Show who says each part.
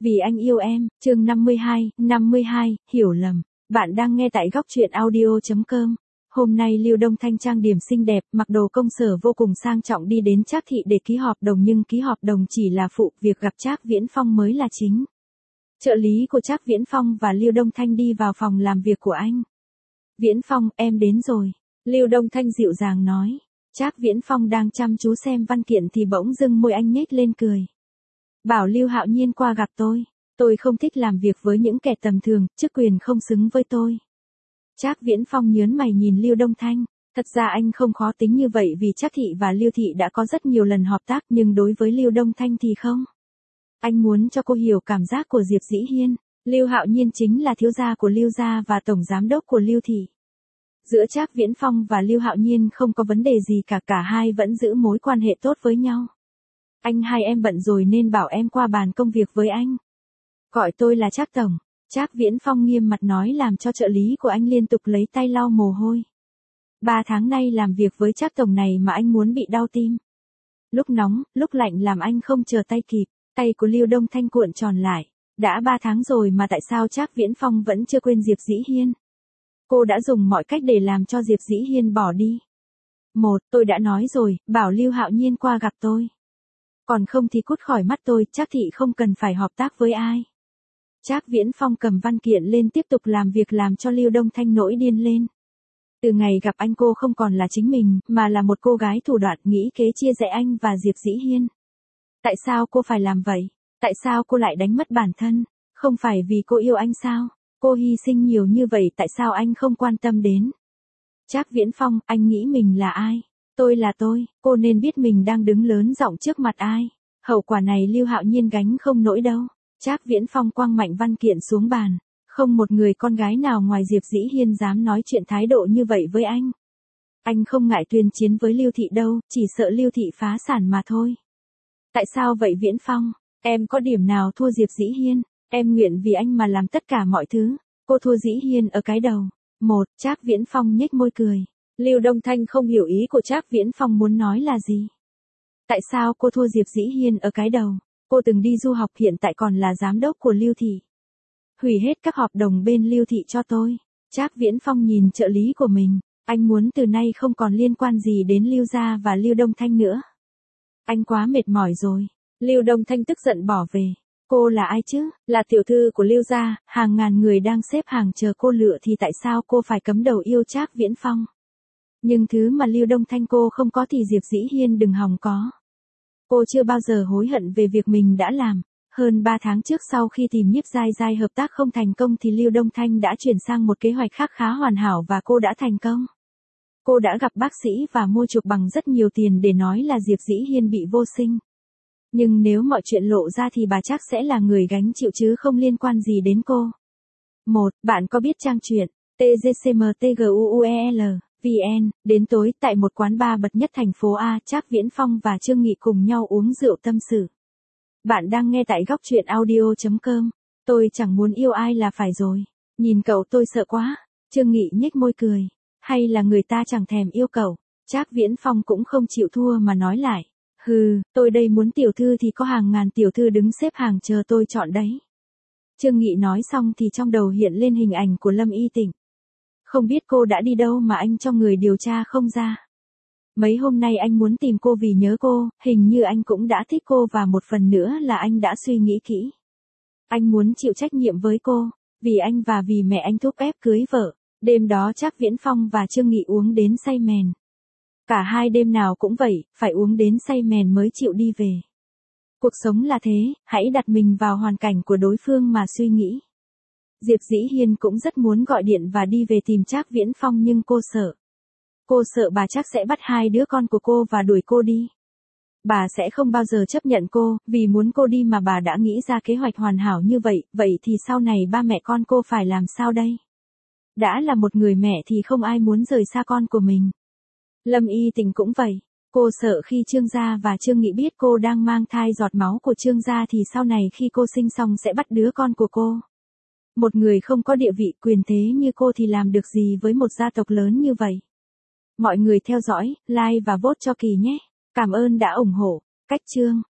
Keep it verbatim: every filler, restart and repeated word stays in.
Speaker 1: Vì anh yêu em, chương năm mươi hai, năm mươi hai, hiểu lầm. Bạn đang nghe tại góc truyện audio chấm com. Hôm nay Lưu Đông Thanh trang điểm xinh đẹp, mặc đồ công sở vô cùng sang trọng đi đến Trác Thị để ký hợp đồng, nhưng ký hợp đồng chỉ là phụ, việc gặp Trác Viễn Phong mới là chính. Trợ lý của Trác Viễn Phong và Lưu Đông Thanh đi vào phòng làm việc của anh. Viễn Phong, em đến rồi. Lưu Đông Thanh dịu dàng nói. Trác Viễn Phong đang chăm chú xem văn kiện thì bỗng dưng môi anh nhếch lên cười. Bảo Lưu Hạo Nhiên qua gặp tôi. Tôi không thích làm việc với những kẻ tầm thường, chức quyền không xứng với tôi. Trác Viễn Phong nhớn mày nhìn Lưu Đông Thanh. Thật ra anh không khó tính như vậy vì Trác Thị và Lưu Thị đã có rất nhiều lần hợp tác, nhưng đối với Lưu Đông Thanh thì không. Anh muốn cho cô hiểu cảm giác của Diệp Dĩ Hiên. Lưu Hạo Nhiên chính là thiếu gia của Lưu gia và tổng giám đốc của Lưu Thị. Giữa Trác Viễn Phong và Lưu Hạo Nhiên không có vấn đề gì cả, cả hai vẫn giữ mối quan hệ tốt với nhau. Anh hai em bận rồi nên bảo em qua bàn công việc với anh. Gọi tôi là Trác tổng. Trác Viễn Phong nghiêm mặt nói, làm cho trợ lý của anh liên tục lấy tay lau mồ hôi. Ba tháng nay làm việc với Trác tổng này mà anh muốn bị đau tim. Lúc nóng, lúc lạnh làm anh không chờ tay kịp. Tay của Lưu Đông Thanh cuộn tròn lại. Đã ba tháng rồi mà tại sao Trác Viễn Phong vẫn chưa quên Diệp Dĩ Hiên? Cô đã dùng mọi cách để làm cho Diệp Dĩ Hiên bỏ đi. Một, tôi đã nói rồi, bảo Lưu Hạo Nhiên qua gặp tôi. Còn không thì cút khỏi mắt tôi, Trác Thị không cần phải hợp tác với ai. Trác Viễn Phong cầm văn kiện lên tiếp tục làm việc, làm cho Lưu Đông Thanh nổi điên lên. Từ ngày gặp anh cô không còn là chính mình, mà là một cô gái thủ đoạn nghĩ kế chia rẽ anh và Diệp Dĩ Hiên. Tại sao cô phải làm vậy? Tại sao cô lại đánh mất bản thân? Không phải vì cô yêu anh sao? Cô hy sinh nhiều như vậy tại sao anh không quan tâm đến? Trác Viễn Phong, anh nghĩ mình là ai? Tôi là tôi, cô nên biết mình đang đứng lớn giọng trước mặt ai. Hậu quả này Lưu Hạo Nhiên gánh không nổi đâu. Trác Viễn Phong quăng mạnh văn kiện xuống bàn. Không một người con gái nào ngoài Diệp Dĩ Hiên dám nói chuyện thái độ như vậy với anh. Anh không ngại tuyên chiến với Lưu Thị đâu, chỉ sợ Lưu Thị phá sản mà thôi. Tại sao vậy Viễn Phong? Em có điểm nào thua Diệp Dĩ Hiên? Em nguyện vì anh mà làm tất cả mọi thứ. Cô thua Dĩ Hiên ở cái đầu. Một, Trác Viễn Phong nhếch môi cười. Lưu Đông Thanh không hiểu ý của Trác Viễn Phong muốn nói là gì. Tại sao cô thua Diệp Dĩ Hiên ở cái đầu? Cô từng đi du học, hiện tại còn là giám đốc của Lưu Thị. Hủy hết các hợp đồng bên Lưu Thị cho tôi. Trác Viễn Phong nhìn trợ lý của mình. Anh muốn từ nay không còn liên quan gì đến Lưu gia và Lưu Đông Thanh nữa. Anh quá mệt mỏi rồi. Lưu Đông Thanh tức giận bỏ về. Cô là ai chứ? Là tiểu thư của Lưu gia, hàng ngàn người đang xếp hàng chờ cô lựa thì tại sao cô phải cắm đầu yêu Trác Viễn Phong? Nhưng thứ mà Lưu Đông Thanh cô không có thì Diệp Dĩ Hiên đừng hòng có. Cô chưa bao giờ hối hận về việc mình đã làm. Hơn ba tháng trước sau khi tìm Nhiếp Giai Giai hợp tác không thành công thì Lưu Đông Thanh đã chuyển sang một kế hoạch khác khá hoàn hảo và cô đã thành công. Cô đã gặp bác sĩ và mua chuộc bằng rất nhiều tiền để nói là Diệp Dĩ Hiên bị vô sinh. Nhưng nếu mọi chuyện lộ ra thì bà chắc sẽ là người gánh chịu chứ không liên quan gì đến cô. Một, bạn có biết trang truyện T G C M T G U U E L V N, đến tối tại một quán bar bậc nhất thành phố A, Trác Viễn Phong và Trương Nghị cùng nhau uống rượu tâm sự. Bạn đang nghe tại góc truyện audio chấm com. Tôi chẳng muốn yêu ai là phải rồi. Nhìn cậu tôi sợ quá. Trương Nghị nhếch môi cười. Hay là người ta chẳng thèm yêu cậu? Trác Viễn Phong cũng không chịu thua mà nói lại. Hừ, tôi đây muốn tiểu thư thì có hàng ngàn tiểu thư đứng xếp hàng chờ tôi chọn đấy. Trương Nghị nói xong thì trong đầu hiện lên hình ảnh của Lâm Y Tịnh. Không biết cô đã đi đâu mà anh cho người điều tra không ra. Mấy hôm nay anh muốn tìm cô vì nhớ cô, hình như anh cũng đã thích cô và một phần nữa là anh đã suy nghĩ kỹ. Anh muốn chịu trách nhiệm với cô, vì anh và vì mẹ anh thúc ép cưới vợ. Đêm đó Trác Viễn Phong và Trương Nghị uống đến say mềm. Cả hai đêm nào cũng vậy, phải uống đến say mềm mới chịu đi về. Cuộc sống là thế, hãy đặt mình vào hoàn cảnh của đối phương mà suy nghĩ. Diệp Dĩ Hiên cũng rất muốn gọi điện và đi về tìm Trác Viễn Phong nhưng cô sợ. Cô sợ bà chắc sẽ bắt hai đứa con của cô và đuổi cô đi. Bà sẽ không bao giờ chấp nhận cô, vì muốn cô đi mà bà đã nghĩ ra kế hoạch hoàn hảo như vậy, vậy thì sau này ba mẹ con cô phải làm sao đây? Đã là một người mẹ thì không ai muốn rời xa con của mình. Lâm Y Tịnh cũng vậy. Cô sợ khi Trương gia và Trương Nghị biết cô đang mang thai giọt máu của Trương gia thì sau này khi cô sinh xong sẽ bắt đứa con của cô. Một người không có địa vị quyền thế như cô thì làm được gì với một gia tộc lớn như vậy? Mọi người theo dõi, like và vote cho Kỳ nhé. Cảm ơn đã ủng hộ. Cách chương